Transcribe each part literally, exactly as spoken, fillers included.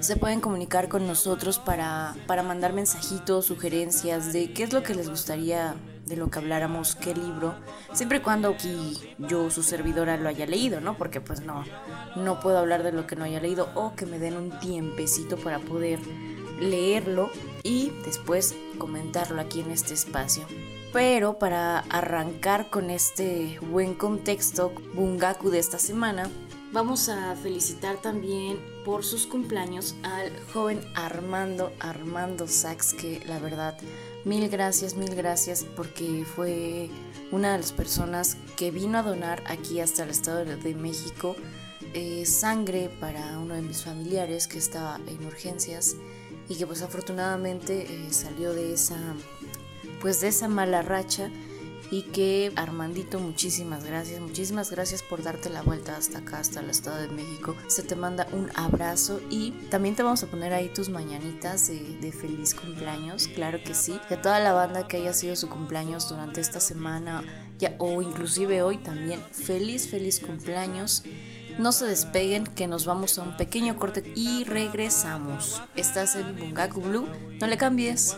se pueden comunicar con nosotros para, para mandar mensajitos, sugerencias de qué es lo que les gustaría de lo que habláramos, qué libro, siempre y cuando aquí yo, su servidora, lo haya leído, ¿no? Porque pues no, no puedo hablar de lo que no haya leído, o que me den un tiempecito para poder leerlo y después comentarlo aquí en este espacio. Pero para arrancar con este buen contexto Bungaku de esta semana, vamos a felicitar también por sus cumpleaños al joven Armando, Armando Sachs, que la verdad, mil gracias, mil gracias, porque fue una de las personas que vino a donar aquí hasta el Estado de México eh, sangre para uno de mis familiares que estaba en urgencias y que pues afortunadamente eh, salió de esa, pues de esa mala racha. Y que Armandito, muchísimas gracias, muchísimas gracias por darte la vuelta hasta acá, hasta el Estado de México. Se te manda un abrazo y también te vamos a poner ahí tus mañanitas de, de feliz cumpleaños, claro que sí. Y a toda la banda que haya sido su cumpleaños durante esta semana ya, o inclusive hoy también, feliz, feliz cumpleaños. No se despeguen, que nos vamos a un pequeño corte y regresamos. Estás en Bungaku Blue, no le cambies.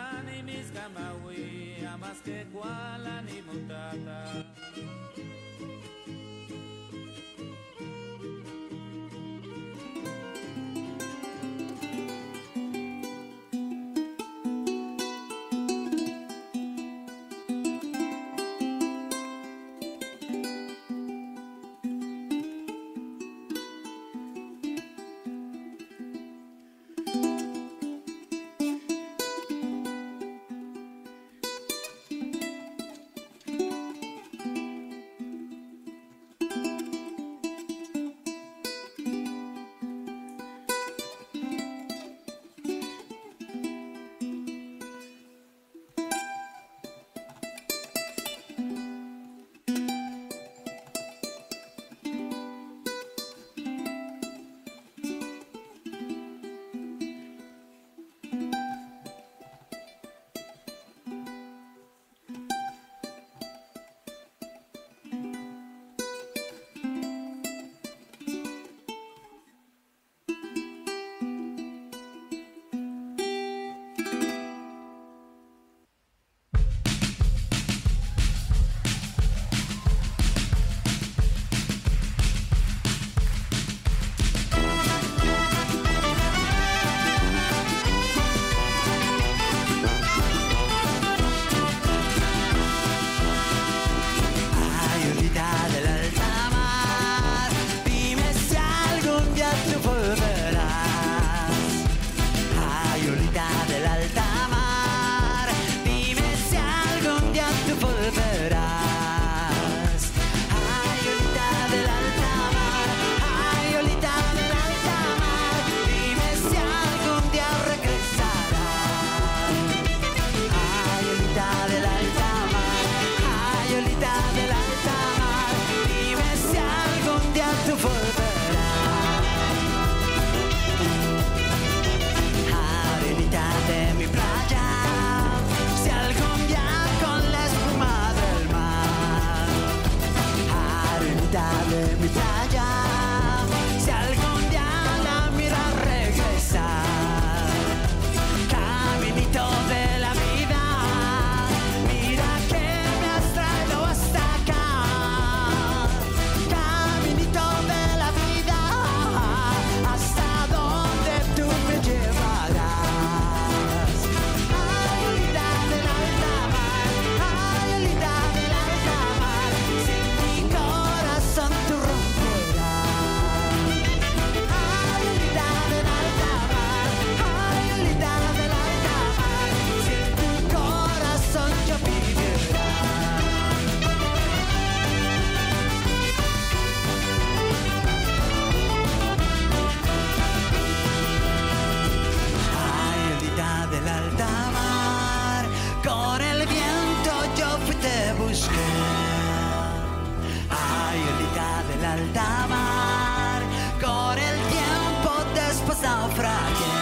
alta mar, con el tiempo después naufragué.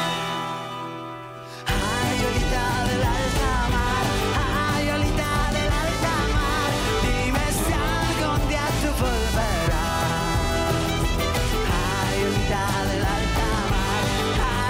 Ay, olita del alta mar, ay, olita del alta mar, dime si algún día tú volverás. Ay, olita del alta mar,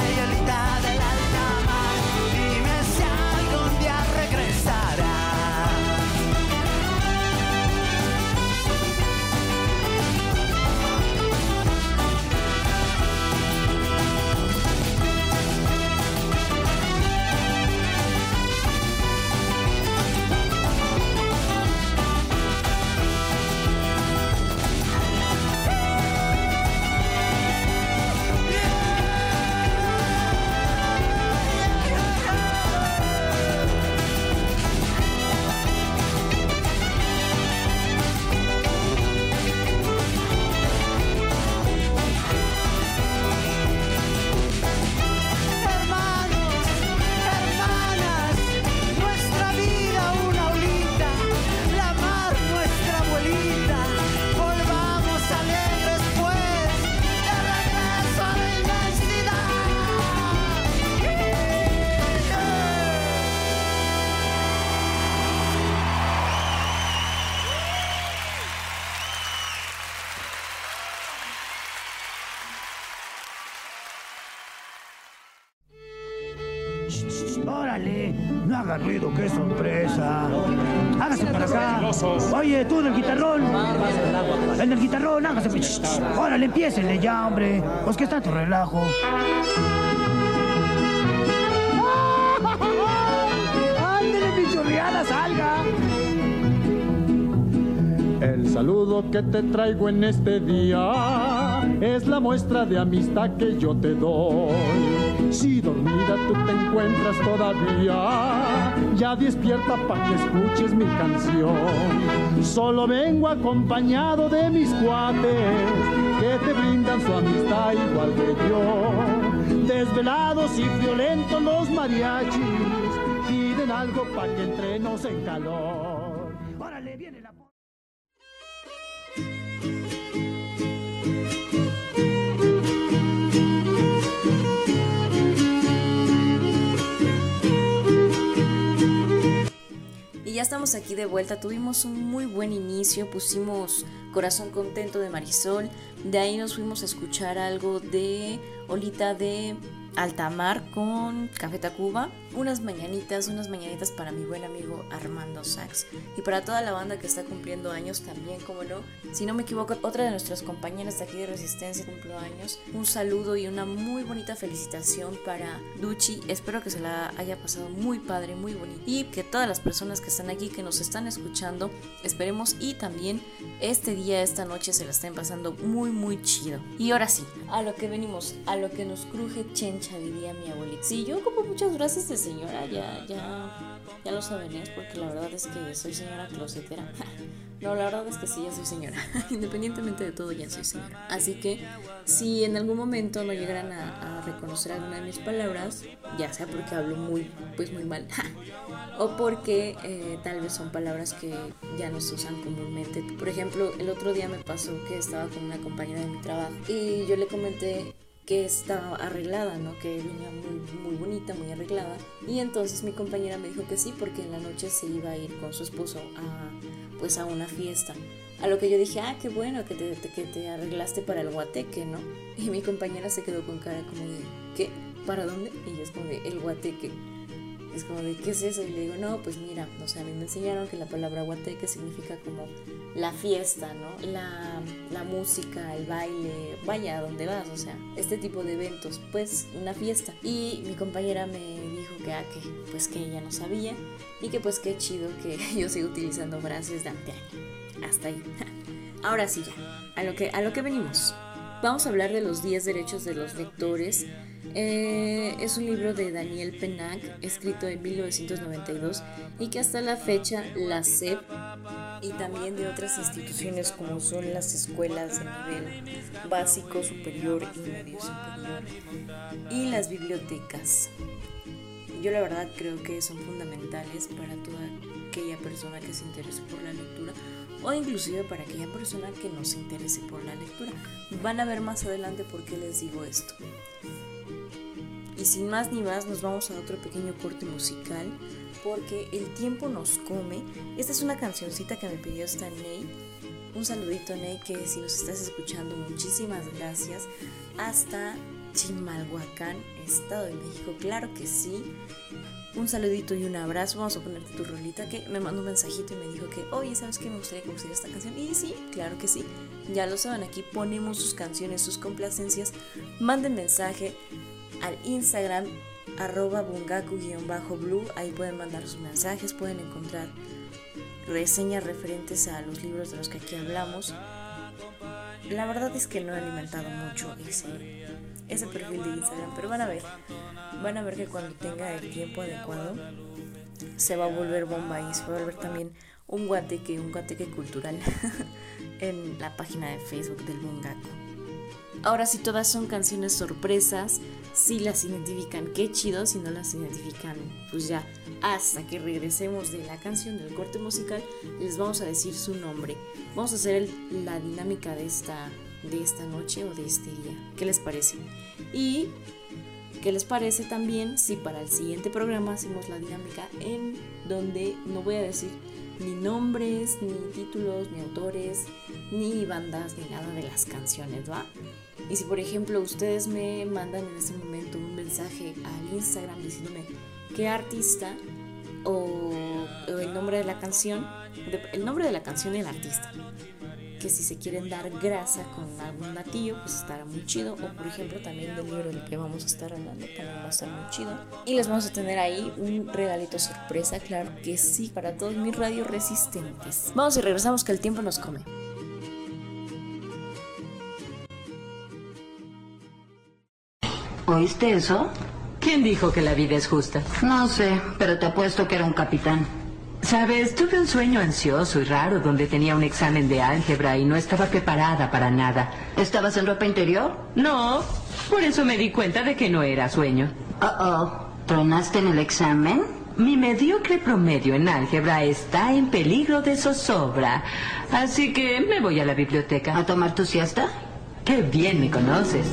Órale, no haga ruido, qué sorpresa. Hágase para acá. Oye, tú del guitarrón. El del guitarrón, hágase. Órale, empiécenle ya, hombre. Pues que está tu relajo. ¡Ándele, mi chorreada, salga! El saludo que te traigo en este día es la muestra de amistad que yo te doy. Si dormida tú te encuentras todavía, ya despierta pa' que escuches mi canción. Solo vengo acompañado de mis cuates que te brindan su amistad igual que yo. Desvelados y violentos los mariachis piden algo pa' que entremos en calor. Órale, viene la... Y ya estamos aquí de vuelta, tuvimos un muy buen inicio, pusimos Corazón Contento de Marisol, de ahí nos fuimos a escuchar algo de Olita de Altamar con Café Tacuba, unas mañanitas, unas mañanitas para mi buen amigo Armando Sax y para toda la banda que está cumpliendo años también, como no, si no me equivoco, otra de nuestras compañeras de aquí de Resistencia cumplió años. Un saludo y una muy bonita felicitación para Duchi, espero que se la haya pasado muy padre, muy bonito y que todas las personas que están aquí, que nos están escuchando, esperemos y también este día, esta noche se la estén pasando muy muy chido. Y ahora sí, a lo que venimos, a lo que nos cruje chencha, diría mi abuelita. Sí, yo como muchas frases de señora, ya, ya, ya lo saben, es porque la verdad es que soy señora closetera. No, la verdad es que sí, ya soy señora. Independientemente de todo, ya soy señora. Así que si en algún momento no llegaran a, a reconocer alguna de mis palabras, ya sea porque hablo muy, pues muy mal, o porque eh, tal vez son palabras que ya no se usan comúnmente. Por ejemplo, el otro día me pasó que estaba con una compañera de mi trabajo y yo le comenté que estaba arreglada, ¿no? Que venía muy, muy bonita, muy arreglada. Y entonces mi compañera me dijo que sí, porque en la noche se iba a ir con su esposo a, pues a una fiesta. A lo que yo dije, ah, qué bueno que te, te, que te arreglaste para el guateque, ¿no? Y mi compañera se quedó con cara como de, ¿qué? ¿Para dónde? Y yo es como de, el guateque. Es como de, ¿qué es eso? Y le digo, no, pues mira, o sea, a mí me enseñaron que la palabra guateque significa como la fiesta, ¿no? La, la música, el baile, vaya, a donde vas, o sea, este tipo de eventos, pues una fiesta. Y mi compañera me dijo que, ah, que pues que ella no sabía y que pues qué chido que yo siga utilizando frases de antaño. Hasta ahí. Ahora sí ya, a lo que, a lo que venimos. Vamos a hablar de los diez derechos de los lectores. Eh, es un libro de Daniel Pennac, escrito en mil novecientos noventa y dos y que hasta la fecha la S E P y también de otras instituciones como son las escuelas de nivel básico, superior y medio superior y las bibliotecas. Yo la verdad creo que son fundamentales para toda aquella persona que se interese por la lectura o inclusive para aquella persona que no se interese por la lectura. Van a ver más adelante por qué les digo esto. Y sin más ni más nos vamos a otro pequeño corte musical porque el tiempo nos come. Esta es una cancioncita que me pidió esta Ney. Un saludito, Ney, que si nos estás escuchando, muchísimas gracias. Hasta Chimalhuacán, Estado de México, claro que sí. Un saludito y un abrazo. Vamos a ponerte tu rolita, que me mandó un mensajito y me dijo que, oye, ¿sabes qué? Me gustaría que pusiera esta canción. Y sí, claro que sí. Ya lo saben, aquí ponemos sus canciones, sus complacencias. Manden mensaje al Instagram arroba bungaku-blue, ahí pueden mandar sus mensajes, pueden encontrar reseñas referentes a los libros de los que aquí hablamos. La verdad es que no he alimentado mucho ese, ese perfil de Instagram, pero van a ver, van a ver que cuando tenga el tiempo adecuado se va a volver bomba y se va a volver también un guateque, un guateque cultural en la página de Facebook del Bungaku. Ahora sí, todas son canciones sorpresas. Si las identifican, qué chido. Si no las identifican, pues ya hasta que regresemos de la canción, del corte musical, les vamos a decir su nombre. Vamos a hacer el, la dinámica de esta, de esta noche o de este día. ¿Qué les parece? Y ¿qué les parece también si para el siguiente programa hacemos la dinámica en donde no voy a decir ni nombres, ni títulos, ni autores, ni bandas, ni nada de las canciones, ¿va? Y si por ejemplo ustedes me mandan en ese momento un mensaje al Instagram diciéndome qué artista o, o el nombre de la canción, de, el nombre de la canción y el artista. Que si se quieren dar grasa con algún gatillo, pues estará muy chido. O por ejemplo también del libro del que vamos a estar hablando, también va a estar muy chido. Y les vamos a tener ahí un regalito sorpresa, claro que sí, para todos mis radio resistentes. Vamos y regresamos que el tiempo nos come. ¿Oíste eso? ¿Quién dijo que la vida es justa? No sé, pero te apuesto que era un capitán. Sabes, tuve un sueño ansioso y raro donde tenía un examen de álgebra y no estaba preparada para nada. ¿Estabas en ropa interior? No, por eso me di cuenta de que no era sueño. Uh-oh, ¿tronaste en el examen? Mi mediocre promedio en álgebra está en peligro de zozobra, así que me voy a la biblioteca. ¿A tomar tu siesta? ¡Qué bien me conoces!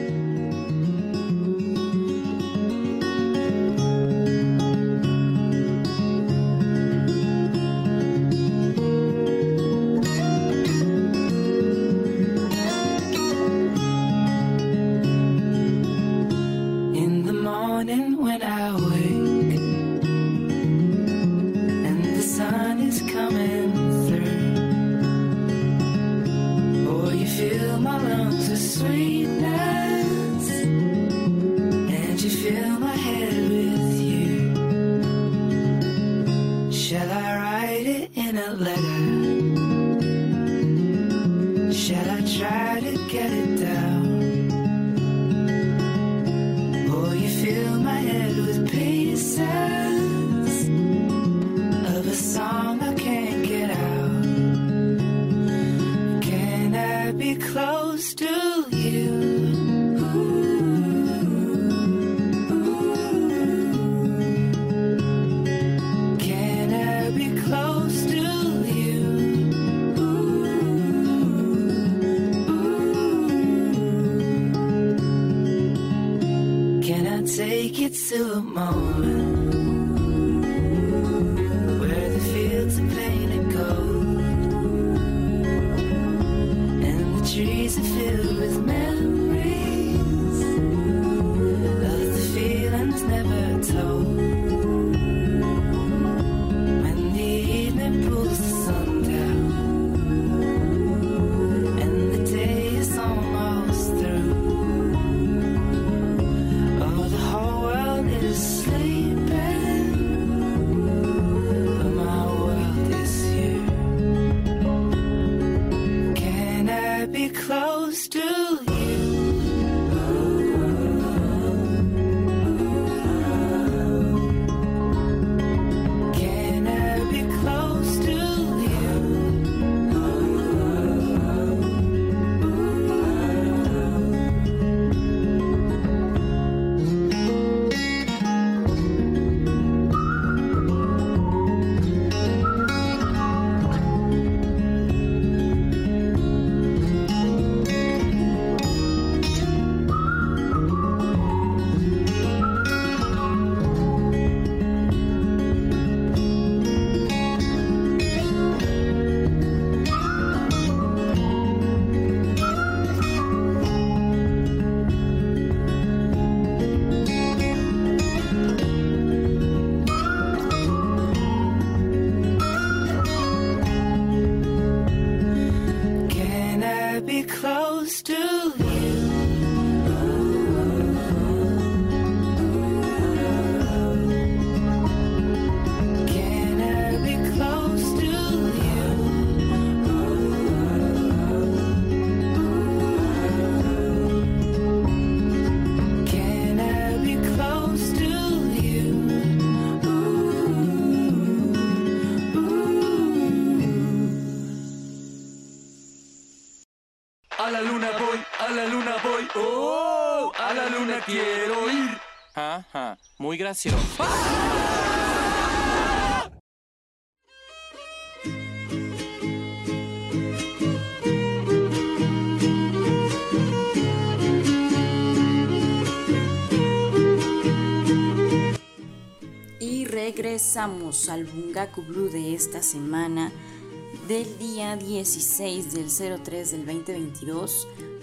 A la luna voy, a la luna voy, oh, a la luna quiero ir. Ajá, muy gracioso. ¡Ah! Y regresamos al Bungaku Blue de esta semana, del día dieciséis del cero tres del veinte veintidós,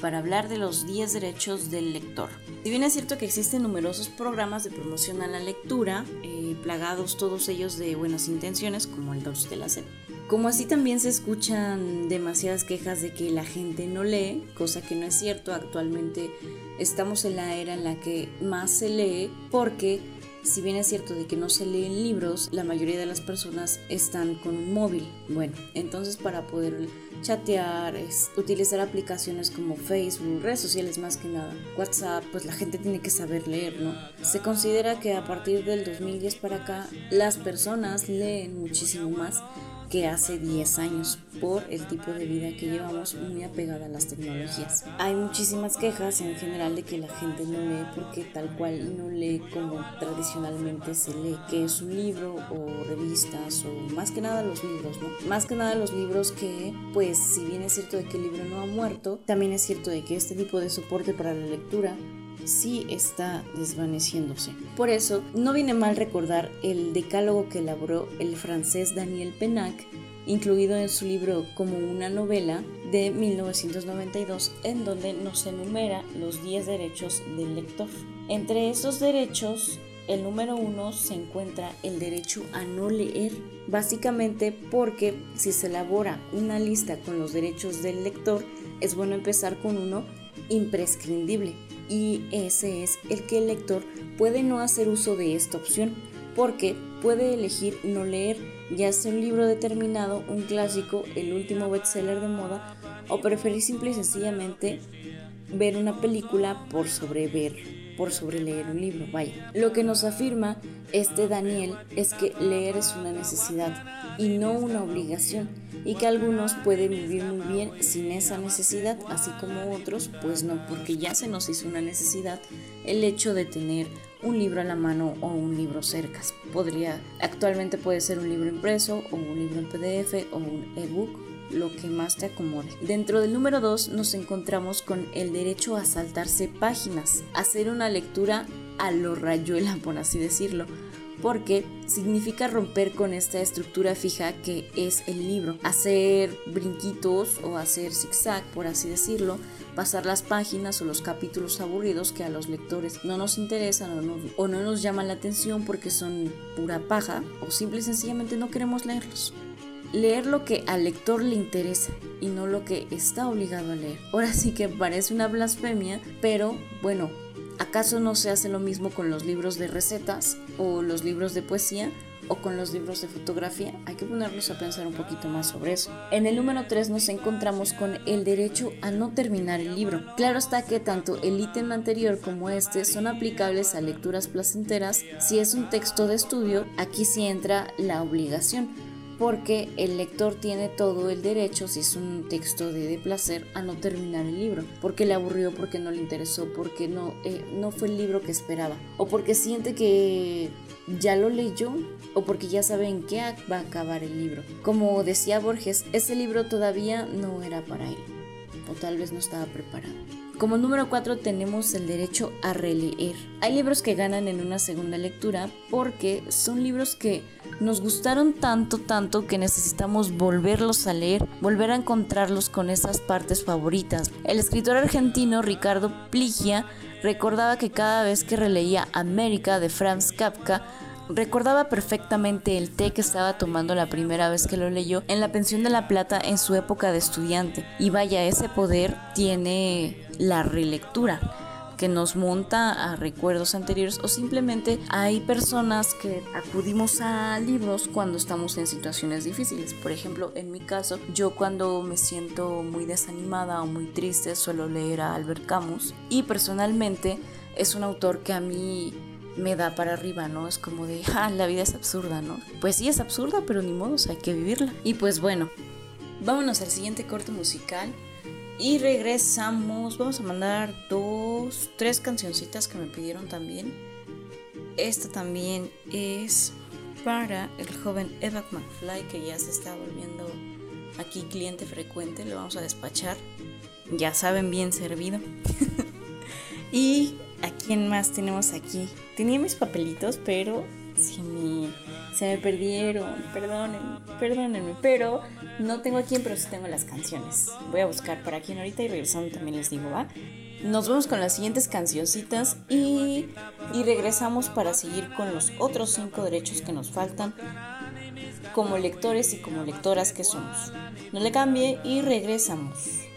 para hablar de los diez derechos del lector. Si bien es cierto que existen numerosos programas de promoción a la lectura, eh, plagados todos ellos de buenas intenciones, como el dos de la S E P. Como así también se escuchan demasiadas quejas de que la gente no lee, cosa que no es cierto. Actualmente estamos en la era en la que más se lee, porque si bien es cierto de que no se leen libros, la mayoría de las personas están con un móvil. Bueno, entonces para poder chatear, es, utilizar aplicaciones como Facebook, redes sociales más que nada, WhatsApp, pues la gente tiene que saber leer, ¿no? Se considera que a partir del dos mil diez para acá, las personas leen muchísimo más que hace diez años por el tipo de vida que llevamos, muy apegada a las tecnologías. Hay muchísimas quejas en general de que la gente no lee porque tal cual no lee como tradicionalmente se lee, que es un libro o revistas o más que nada los libros, ¿no? Más que nada los libros que, pues si bien es cierto de que el libro no ha muerto, también es cierto de que este tipo de soporte para la lectura sí está desvaneciéndose. Por eso, no viene mal recordar el decálogo que elaboró el francés Daniel Pennac, incluido en su libro Como una novela de mil novecientos noventa y dos, en donde nos enumera los diez derechos del lector. Entre esos derechos, el número uno se encuentra el derecho a no leer, básicamente porque si se elabora una lista con los derechos del lector, es bueno empezar con uno imprescindible, y ese es el que el lector puede no hacer uso de esta opción, porque puede elegir no leer, ya sea un libro determinado, un clásico, el último bestseller de moda, o preferir simple y sencillamente ver una película por sobre ver, por sobre leer un libro. Vaya, lo que nos afirma este Daniel es que leer es una necesidad y no una obligación, y que algunos pueden vivir muy bien sin esa necesidad, así como otros pues no, porque ya se nos hizo una necesidad el hecho de tener un libro a la mano o un libro cerca. Podría, actualmente puede ser un libro impreso o un libro en P D F o un ebook, lo que más te acomode. Dentro del número dos nos encontramos con el derecho a saltarse páginas, hacer una lectura a lo Rayuela, por así decirlo, porque significa romper con esta estructura fija que es el libro, hacer brinquitos o hacer zigzag, por así decirlo, pasar las páginas o los capítulos aburridos que a los lectores no nos interesan o no, o no nos llaman la atención porque son pura paja, o simple y sencillamente no queremos leerlos. Leer lo que al lector le interesa y no lo que está obligado a leer. Ahora sí que parece una blasfemia, pero bueno, ¿acaso no se hace lo mismo con los libros de recetas o los libros de poesía o con los libros de fotografía? Hay que ponernos a pensar un poquito más sobre eso. En el número tres nos encontramos con el derecho a no terminar el libro. Claro está que tanto el ítem anterior como este son aplicables a lecturas placenteras. Si es un texto de estudio, aquí sí entra la obligación, porque el lector tiene todo el derecho, si es un texto de, de placer, a no terminar el libro, porque le aburrió, porque no le interesó, porque no, eh, no fue el libro que esperaba, o porque siente que ya lo leyó, o porque ya sabe en qué va a acabar el libro. Como decía Borges, ese libro todavía no era para él, o tal vez no estaba preparado. Como número cuatro tenemos el derecho a releer. Hay libros que ganan en una segunda lectura porque son libros que nos gustaron tanto, tanto que necesitamos volverlos a leer, volver a encontrarlos con esas partes favoritas. El escritor argentino Ricardo Pligia recordaba que cada vez que releía América de Franz Kafka, recordaba perfectamente el té que estaba tomando la primera vez que lo leyó en la Pensión de la Plata en su época de estudiante. Y vaya, ese poder tiene la relectura, que nos monta a recuerdos anteriores, o simplemente hay personas que acudimos a libros cuando estamos en situaciones difíciles. Por ejemplo, en mi caso, yo cuando me siento muy desanimada o muy triste suelo leer a Albert Camus, y personalmente es un autor que a mí me da para arriba, ¿no? Es como de, ah, la vida es absurda, ¿no? Pues sí, es absurda, pero ni modo, hay que vivirla. Y pues bueno, vámonos al siguiente corte musical y regresamos. Vamos a mandar dos, tres cancioncitas que me pidieron también. Esta también es para el joven Evan McFly, que ya se está volviendo aquí cliente frecuente. Lo vamos a despachar, ya saben, bien servido. Y ¿a quién más tenemos aquí? Tenía mis papelitos, pero se me, se me perdieron. Perdónenme, perdónenme. Pero No tengo a quién, pero sí tengo las canciones. Voy a buscar para quién ahorita y regresando también les digo, ¿va? Nos vemos con las siguientes cancioncitas y, y regresamos para seguir con los otros cinco derechos que nos faltan como lectores y como lectoras que somos. No le cambie y regresamos.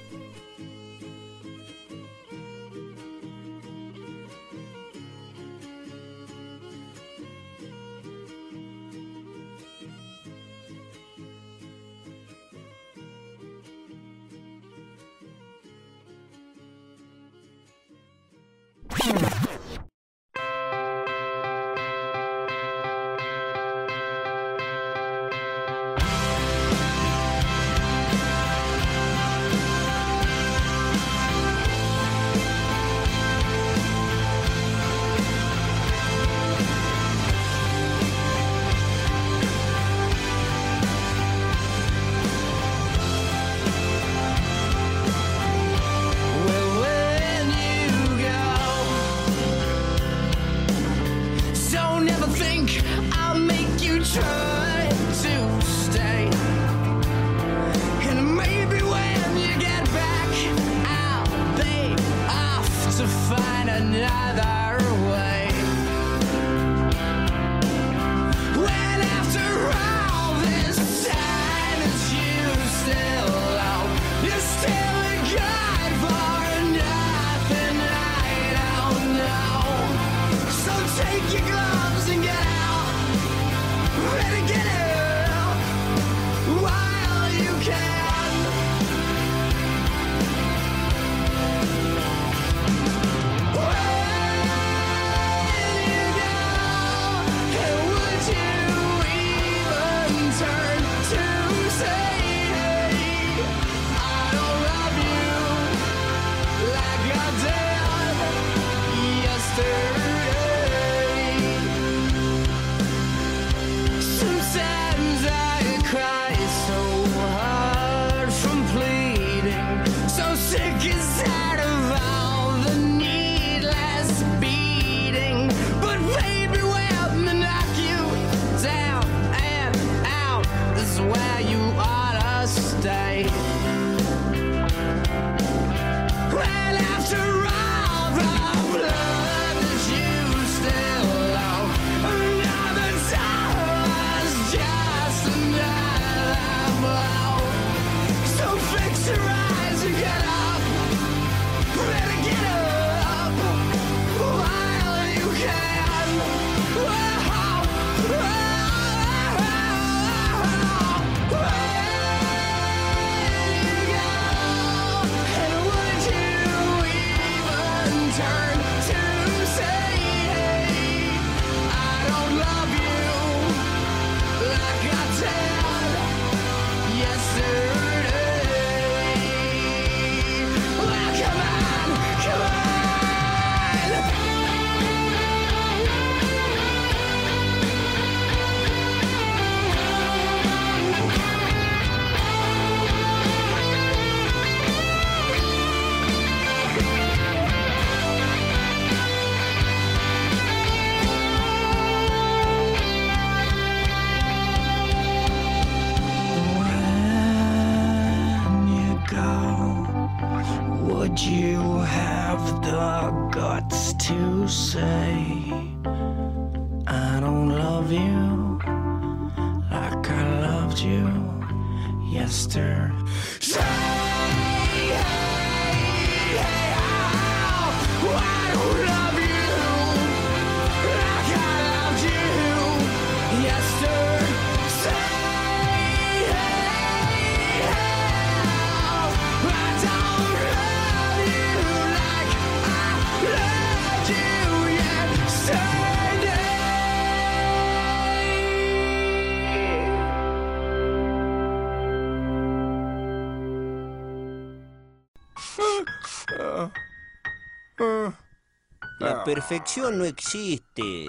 La perfección no existe.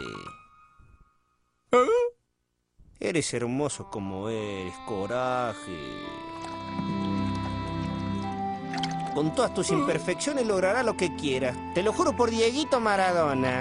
Eres hermoso como eres, Coraje. Con todas tus imperfecciones lograrás lo que quieras. Te lo juro por Dieguito Maradona.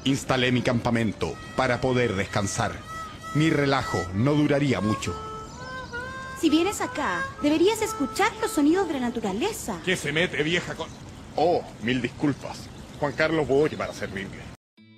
Instalé mi campamento para poder descansar. Mi relajo no duraría mucho. Si vienes acá, deberías escuchar los sonidos de la naturaleza. ¿Qué se mete, vieja con...? Oh, mil disculpas. Juan Carlos Boy para servirle.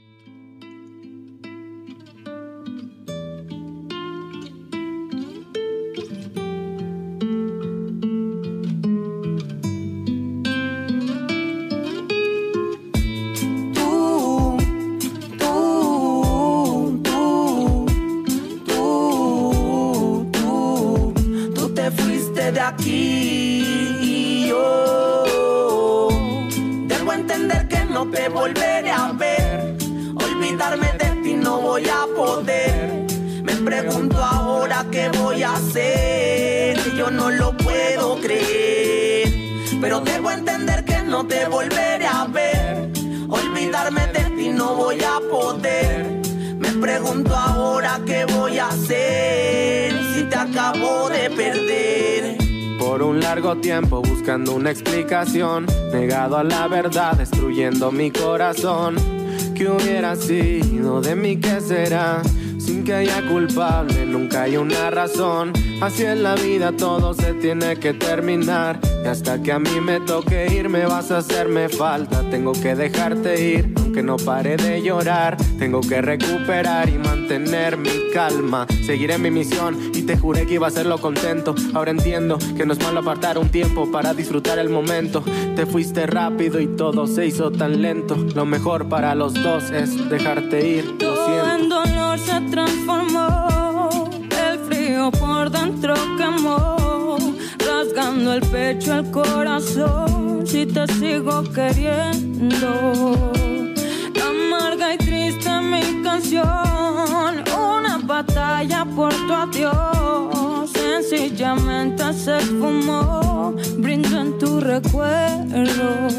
Aquí y yo debo entender que no te volveré a ver. Olvidarme de ti no voy a poder. Me pregunto ahora qué voy a hacer. Yo no lo puedo creer, pero debo entender que no te volveré a ver. Olvidarme de ti no voy a poder. Me pregunto ahora qué voy a hacer si te acabo de perder. Por un largo tiempo buscando una explicación, negado a la verdad, destruyendo mi corazón. ¿Qué hubiera sido de mí? ¿Qué será? Sin que haya culpable, nunca hay una razón. Así en la vida todo se tiene que terminar. Y hasta que a mí me toque ir me vas a hacerme falta. Tengo que dejarte ir, aunque no pare de llorar. Tengo que recuperar y mantener mi calma. Seguiré mi misión y te juré que iba a hacerlo contento. Ahora entiendo que no es malo apartar un tiempo para disfrutar el momento. Te fuiste rápido y todo se hizo tan lento. Lo mejor para los dos es dejarte ir, lo Todo siento. en dolor se transformó, el frío por dentro quemó, rasgando el pecho, el corazón, si te sigo queriendo. Amarga y triste mi canción, una batalla por tu adiós, sencillamente se esfumó, brindo en tu recuerdo.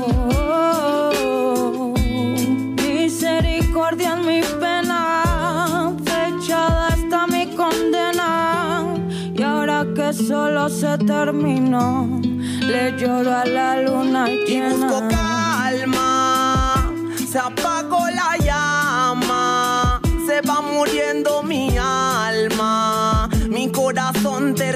Misericordia en mi pena, fechada está mi condena, y ahora que solo se terminó, le lloro a la luna llena. Y busco calma, se apagó la llama, se va muriendo mi alma, mi corazón te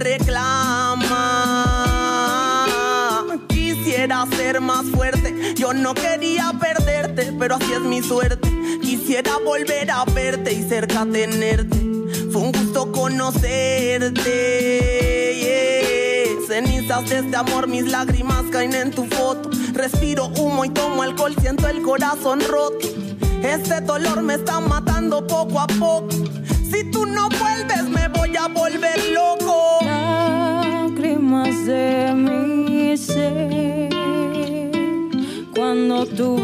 reclama. Quisiera ser más fuerte, yo no quería perderte, pero así es mi suerte. Quisiera volver a verte y cerca tenerte. Fue un gusto conocerte, yeah. Cenizas de este amor, mis lágrimas caen en tu foto. Respiro humo y tomo alcohol, siento el corazón roto. Este dolor me está matando poco a poco. Si tú no vuelves me voy a volver loco. Lágrimas de mi ser, cuando tu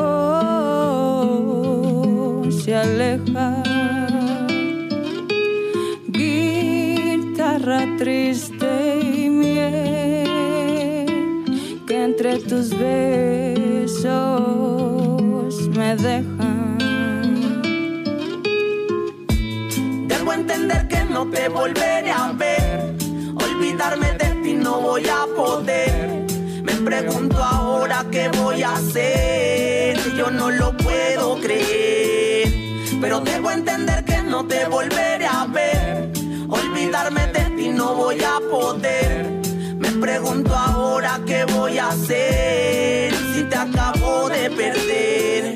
voz se aleja. Guitarra triste y miel, que entre tus besos me dejan. Debo entender que no te volveré a ver. Olvidarme de ti no voy a poder. Me pregunto ahora qué voy a hacer. Yo no lo puedo creer, pero debo entender que no te volveré a ver. Olvidarme de ti no voy a poder. Me pregunto ahora qué voy a hacer si te acabo de perder.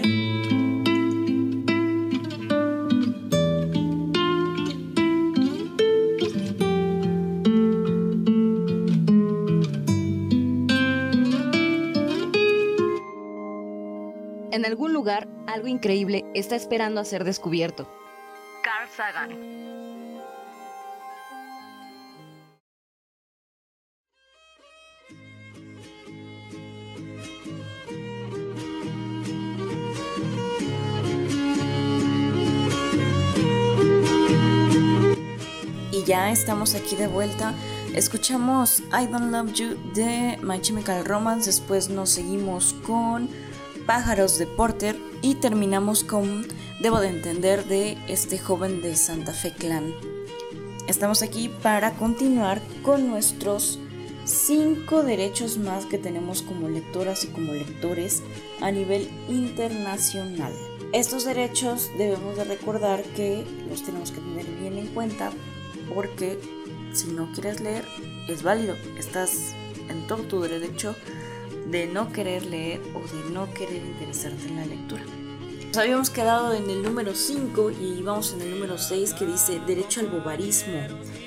En algún lugar, algo increíble está esperando a ser descubierto. Carl Sagan. Y ya estamos aquí de vuelta. Escuchamos I Don't Love You de My Chemical Romance. Después nos seguimos con Pájaros de Porter y terminamos con Debo de Entender de este joven de Santa Fe Clan. Estamos aquí para continuar con nuestros cinco derechos más que tenemos como lectoras y como lectores a nivel internacional. Estos derechos debemos de recordar que los tenemos que tener bien en cuenta, porque si no quieres leer es válido, estás en todo tu derecho de no querer leer o de no querer interesarte en la lectura. Nos habíamos quedado en el número cinco y vamos en el número seis, que dice derecho al bobarismo.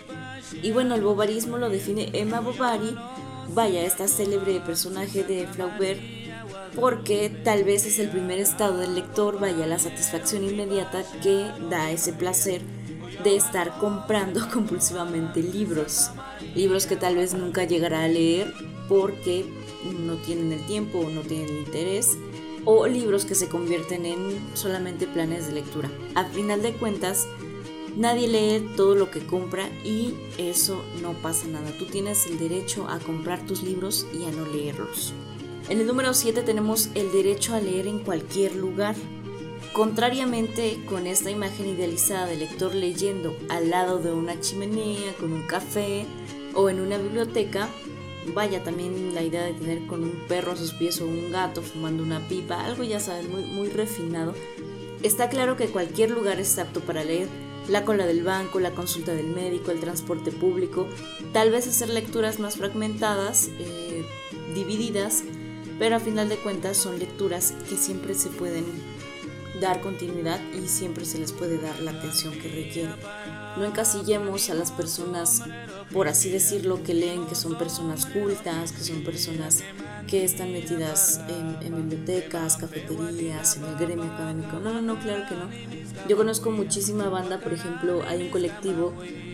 Y bueno, el bobarismo lo define Emma Bovary, vaya, esta célebre personaje de Flaubert, porque tal vez es el primer estado del lector, vaya, la satisfacción inmediata que da ese placer de estar comprando compulsivamente libros, libros que tal vez nunca llegará a leer porque no tienen el tiempo o no tienen el interés, o libros que se convierten en solamente planes de lectura. A final de cuentas, nadie lee todo lo que compra y eso no pasa nada. Tú tienes el derecho a comprar tus libros y a no leerlos. En el número siete tenemos el derecho a leer en cualquier lugar. Contrariamente con esta imagen idealizada del lector leyendo al lado de una chimenea, con un café o en una biblioteca, vaya, también la idea de tener con un perro a sus pies o un gato fumando una pipa, algo ya saben, muy, muy refinado. Está claro que cualquier lugar es apto para leer. La cola del banco, la consulta del médico, el transporte público, tal vez hacer lecturas más fragmentadas, eh, divididas, pero a final de cuentas son lecturas que siempre se pueden dar continuidad y siempre se les puede dar la atención que requieren. No encasillemos a las personas, por así decirlo, que leen, que son personas cultas, que son personas que están metidas en, en bibliotecas, cafeterías, en el gremio académico. No, no, no, claro que no. Yo conozco muchísima banda, por ejemplo, hay un colectivo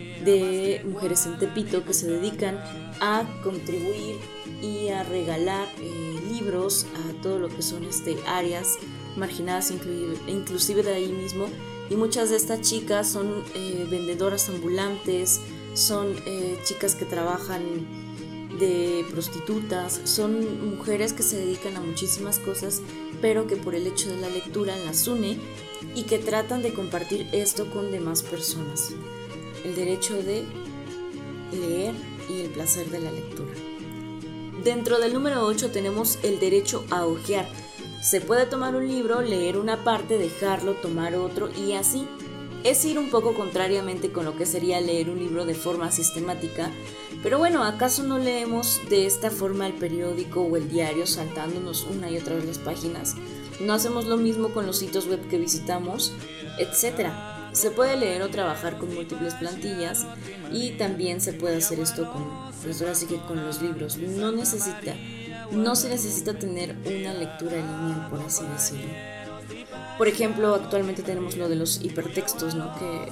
de mujeres en Tepito que se dedican a contribuir y a regalar eh, libros a todo lo que son este, áreas marginadas, inclusive, inclusive de ahí mismo, y muchas de estas chicas son eh, vendedoras ambulantes, son eh, chicas que trabajan de prostitutas, son mujeres que se dedican a muchísimas cosas, pero que por el hecho de la lectura las une y que tratan de compartir esto con demás personas. El derecho de leer y el placer de la lectura. Dentro del número ocho tenemos el derecho a hojear. Se puede tomar un libro, leer una parte, dejarlo, tomar otro y así. Es ir un poco contrariamente con lo que sería leer un libro de forma sistemática, pero bueno, ¿acaso no leemos de esta forma el periódico o el diario saltándonos una y otra vez las páginas? ¿No hacemos lo mismo con los sitios web que visitamos? Etcétera. Se puede leer o trabajar con múltiples plantillas y también se puede hacer esto con, pues ahora sí que con los libros. No necesita, no se necesita tener una lectura lineal, por así decirlo. Por ejemplo, actualmente tenemos lo de los hipertextos, ¿no? Que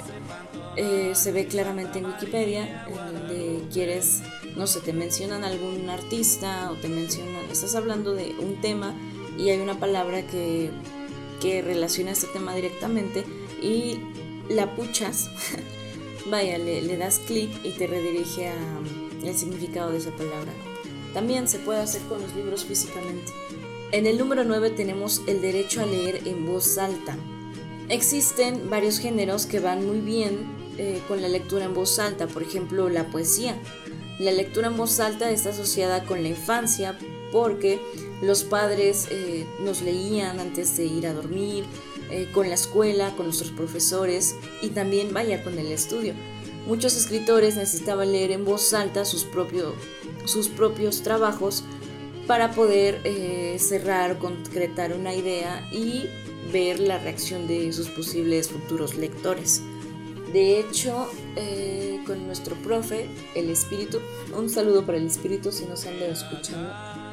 eh, se ve claramente en Wikipedia, en donde quieres, no sé, te mencionan algún artista o te mencionan, estás hablando de un tema y hay una palabra que, que relaciona este tema directamente y la puchas, vaya, le, le das clic y te redirige al significado de esa palabra. También se puede hacer con los libros físicamente. En el número nueve tenemos el derecho a leer en voz alta. Existen varios géneros que van muy bien eh, con la lectura en voz alta, por ejemplo la poesía. La lectura en voz alta está asociada con la infancia porque los padres eh, nos leían antes de ir a dormir, eh, con la escuela, con nuestros profesores y también vaya con el estudio. Muchos escritores necesitaban leer en voz alta sus, propio, sus propios trabajos para poder eh, cerrar o concretar una idea y ver la reacción de sus posibles futuros lectores. De hecho, eh, con nuestro profe, el Espíritu, un saludo para el Espíritu si nos anda escuchando,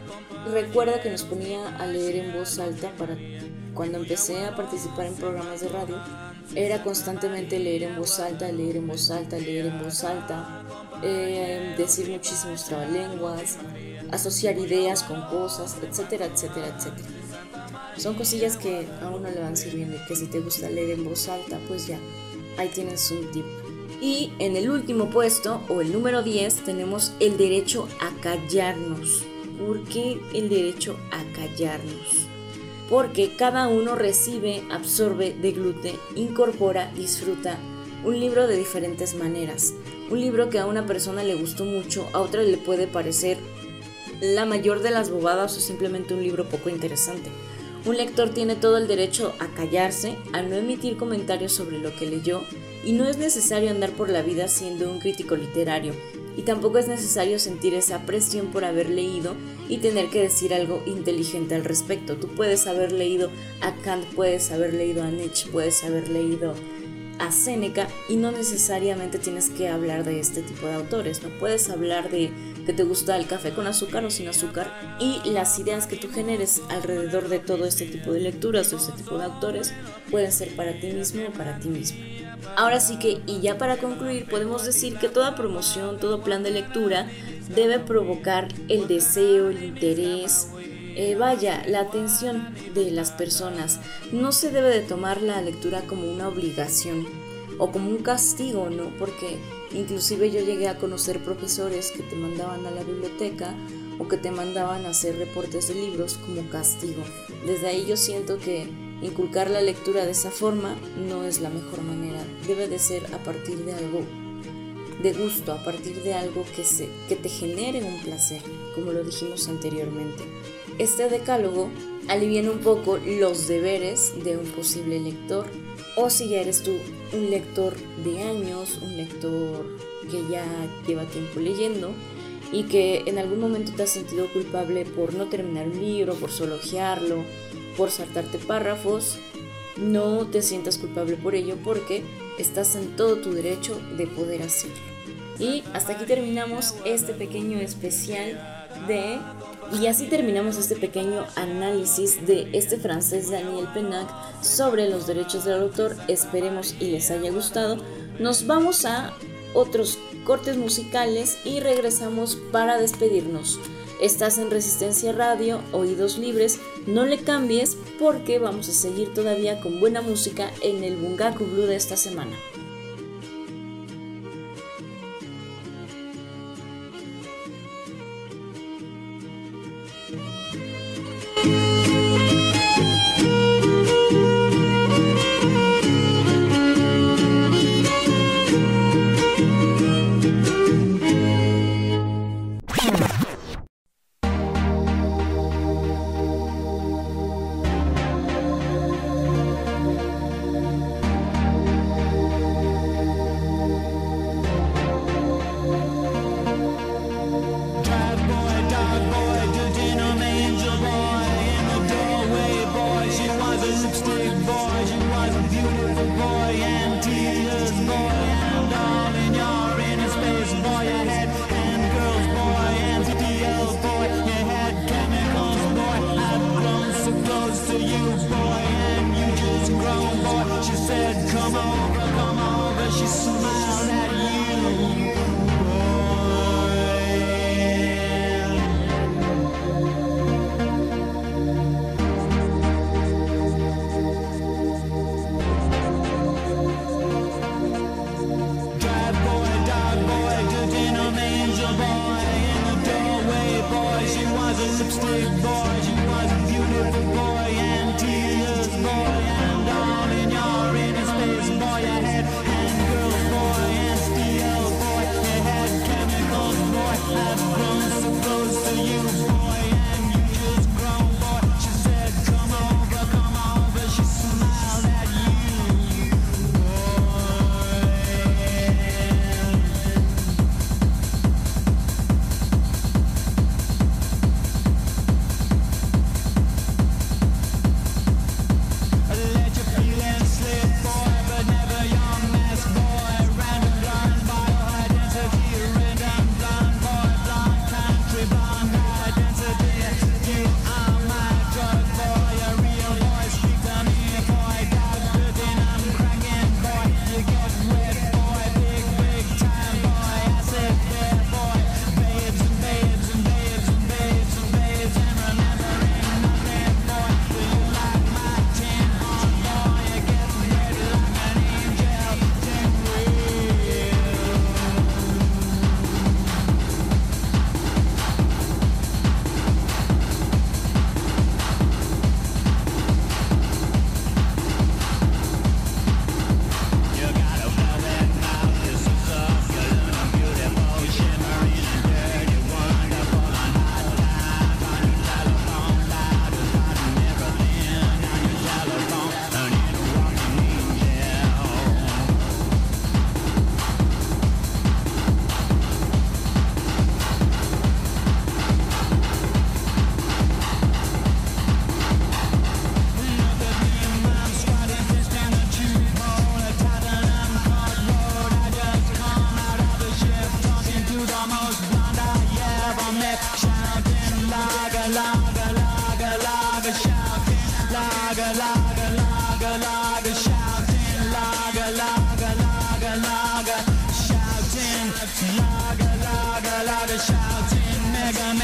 recuerda que nos ponía a leer en voz alta. Para cuando empecé a participar en programas de radio, era constantemente leer en voz alta, leer en voz alta, leer en voz alta, eh, decir muchísimos trabalenguas, asociar ideas con cosas, etcétera, etcétera, etcétera. Son cosillas que a uno le van sirviendo y que si te gusta leer en voz alta, pues ya, ahí tienes un tip. Y en el último puesto, o el número diez, tenemos el derecho a callarnos. ¿Por qué el derecho a callarnos? Porque cada uno recibe, absorbe, deglute, incorpora, disfruta un libro de diferentes maneras. Un libro que a una persona le gustó mucho, a otra le puede parecer la mayor de las bobadas o simplemente un libro poco interesante. Un lector tiene todo el derecho a callarse, a no emitir comentarios sobre lo que leyó, y no es necesario andar por la vida siendo un crítico literario, y tampoco es necesario sentir esa presión por haber leído y tener que decir algo inteligente al respecto. Tú puedes haber leído a Kant, puedes haber leído a Nietzsche, puedes haber leído a Séneca y no necesariamente tienes que hablar de este tipo de autores, ¿no? Puedes hablar de que te gusta el café con azúcar o sin azúcar, y las ideas que tú generes alrededor de todo este tipo de lecturas o este tipo de autores pueden ser para ti mismo o para ti misma. Ahora sí que, y ya para concluir, podemos decir que toda promoción, todo plan de lectura debe provocar el deseo, el interés, eh, vaya, la atención de las personas. No se debe de tomar la lectura como una obligación o como un castigo, ¿no? Porque inclusive yo llegué a conocer profesores que te mandaban a la biblioteca o que te mandaban a hacer reportes de libros como castigo. Desde ahí yo siento que inculcar la lectura de esa forma no es la mejor manera. Debe de ser a partir de algo de gusto, a partir de algo que, se, que te genere un placer, como lo dijimos anteriormente. Este decálogo aliviana un poco los deberes de un posible lector, o si ya eres tú un lector de años, un lector que ya lleva tiempo leyendo y que en algún momento te has sentido culpable por no terminar un libro, por solo hojearlo, por saltarte párrafos. No te sientas culpable por ello, porque estás en todo tu derecho de poder hacerlo. Y hasta aquí terminamos este pequeño especial de... Y así terminamos este pequeño análisis de este francés Daniel Pennac sobre los derechos del autor. Esperemos y les haya gustado. Nos vamos a otros cortes musicales y regresamos para despedirnos. Estás en Resistencia Radio, Oídos Libres. No le cambies, porque vamos a seguir todavía con buena música en el Bungaku Blue de esta semana.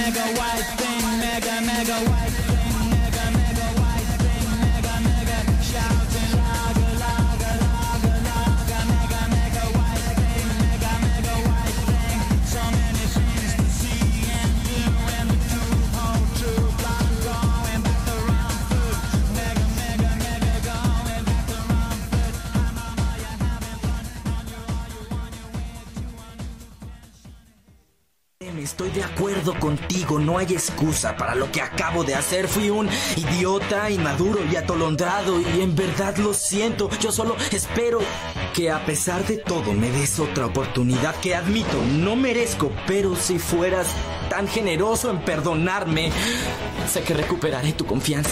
mega white thing, mega mega white thing, mega mega white thing, mega mega shouting lager lager lager lager, mega mega white thing, mega mega white thing. So many things to see and do, and the truth, whole truth, like going back to wrong food, mega mega mega going back to wrong food. Hi mama, you having fun? On you all you want, you win, you want to. Estoy de acuerdo contigo, no hay excusa para lo que acabo de hacer. Fui un idiota, inmaduro y atolondrado, y en verdad lo siento. Yo solo espero que a pesar de todo me des otra oportunidad que admito no merezco, pero si fueras tan generoso en perdonarme, sé que recuperaré tu confianza.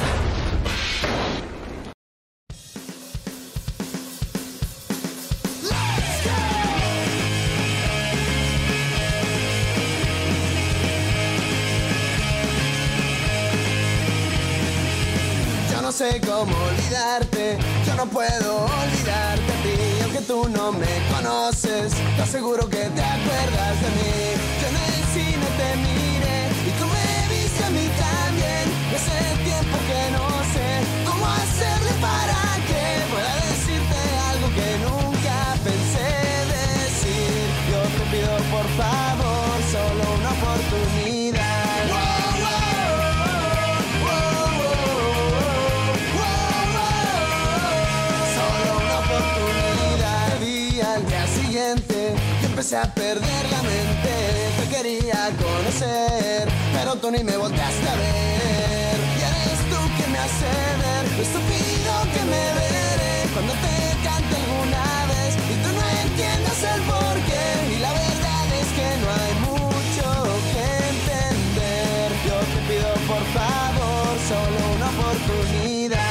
No sé cómo olvidarte, yo no puedo olvidarte a ti. Aunque tú no me conoces, te aseguro que te acuerdas de mí. Yo en el cine te miré y tú me viste a mí también. Y hace tiempo que no sé cómo hacerle para que pueda decirte algo que nunca pensé decir. Yo te pido por favor solo una oportunidad. Al día siguiente yo empecé a perder la mente. Te quería conocer, pero tú ni me volteaste a ver. Y eres tú quien me hace ver lo estúpido que me veré cuando te cante alguna vez y tú no entiendas el porqué. Y la verdad es que no hay mucho que entender. Yo te pido por favor solo una oportunidad.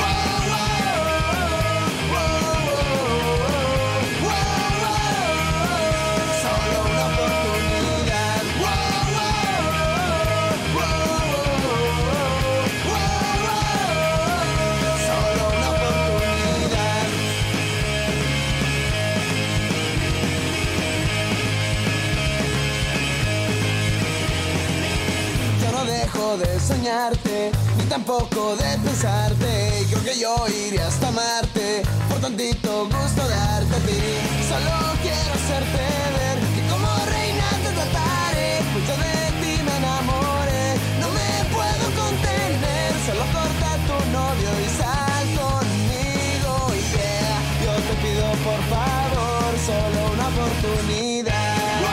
De soñarte, ni tampoco de pensarte. Y creo que yo iría hasta Marte por tantito gusto darte a ti. Solo quiero hacerte ver que como reina te trataré, pues yo de ti me enamoré. No me puedo contener, solo corta a tu novio y sal conmigo, yeah. Yo te pido por favor solo una oportunidad.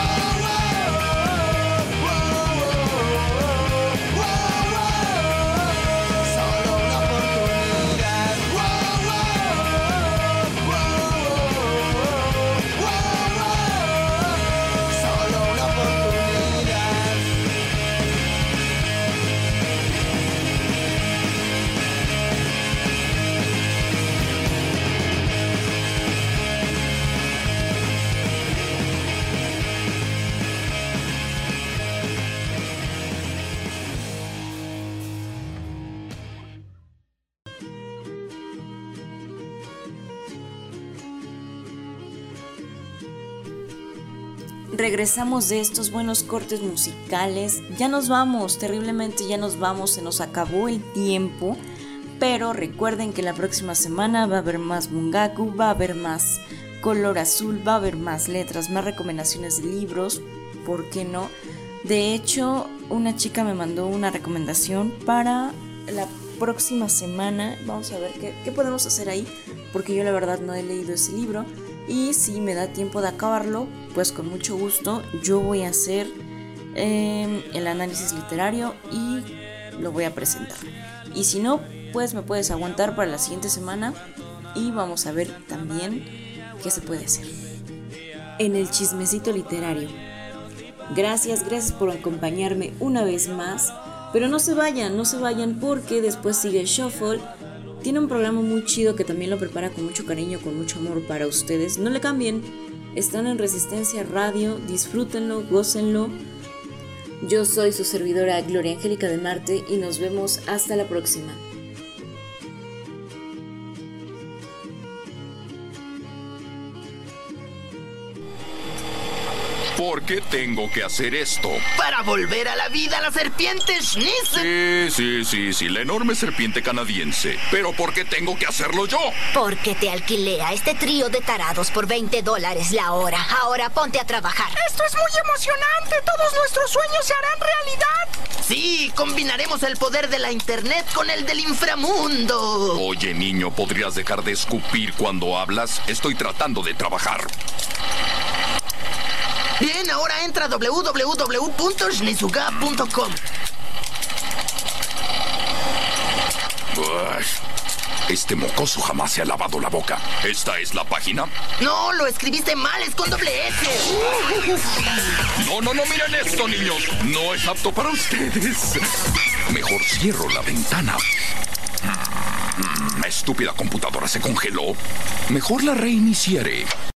Regresamos de estos buenos cortes musicales. Ya nos vamos, terriblemente ya nos vamos, se nos acabó el tiempo. Pero recuerden que la próxima semana va a haber más Bungaku, va a haber más Color Azul, va a haber más letras, más recomendaciones de libros, ¿por qué no? De hecho, una chica me mandó una recomendación para la próxima semana. Vamos a ver qué, qué podemos hacer ahí, porque yo la verdad no he leído ese libro. Y si me da tiempo de acabarlo, pues con mucho gusto yo voy a hacer eh, el análisis literario y lo voy a presentar. Y si no, pues me puedes aguantar para la siguiente semana y vamos a ver también qué se puede hacer. En el chismecito literario. Gracias, gracias por acompañarme una vez más. Pero no se vayan, no se vayan porque después sigue Shuffle. Tiene un programa muy chido que también lo prepara con mucho cariño, con mucho amor para ustedes. No le cambien, están en Resistencia Radio, disfrútenlo, gócenlo. Yo soy su servidora Gloria Angélica de Marte y nos vemos hasta la próxima. ¿Por qué tengo que hacer esto? Para volver a la vida a la serpiente Schnitzen. Sí, sí, sí, sí, la enorme serpiente canadiense. ¿Pero por qué tengo que hacerlo yo? Porque te alquilé a este trío de tarados por veinte dólares la hora. Ahora ponte a trabajar. Esto es muy emocionante. Todos nuestros sueños se harán realidad. Sí, combinaremos el poder de la internet con el del inframundo. Oye, niño, ¿podrías dejar de escupir cuando hablas? Estoy tratando de trabajar. Bien, ahora entra a doble u doble u doble u punto shnizuka punto com. Este mocoso jamás se ha lavado la boca. ¿Esta es la página? No, lo escribiste mal, es con doble S. No, no, no, miren esto, niños. No es apto para ustedes. Mejor cierro la ventana. Estúpida computadora se congeló. Mejor la reiniciaré.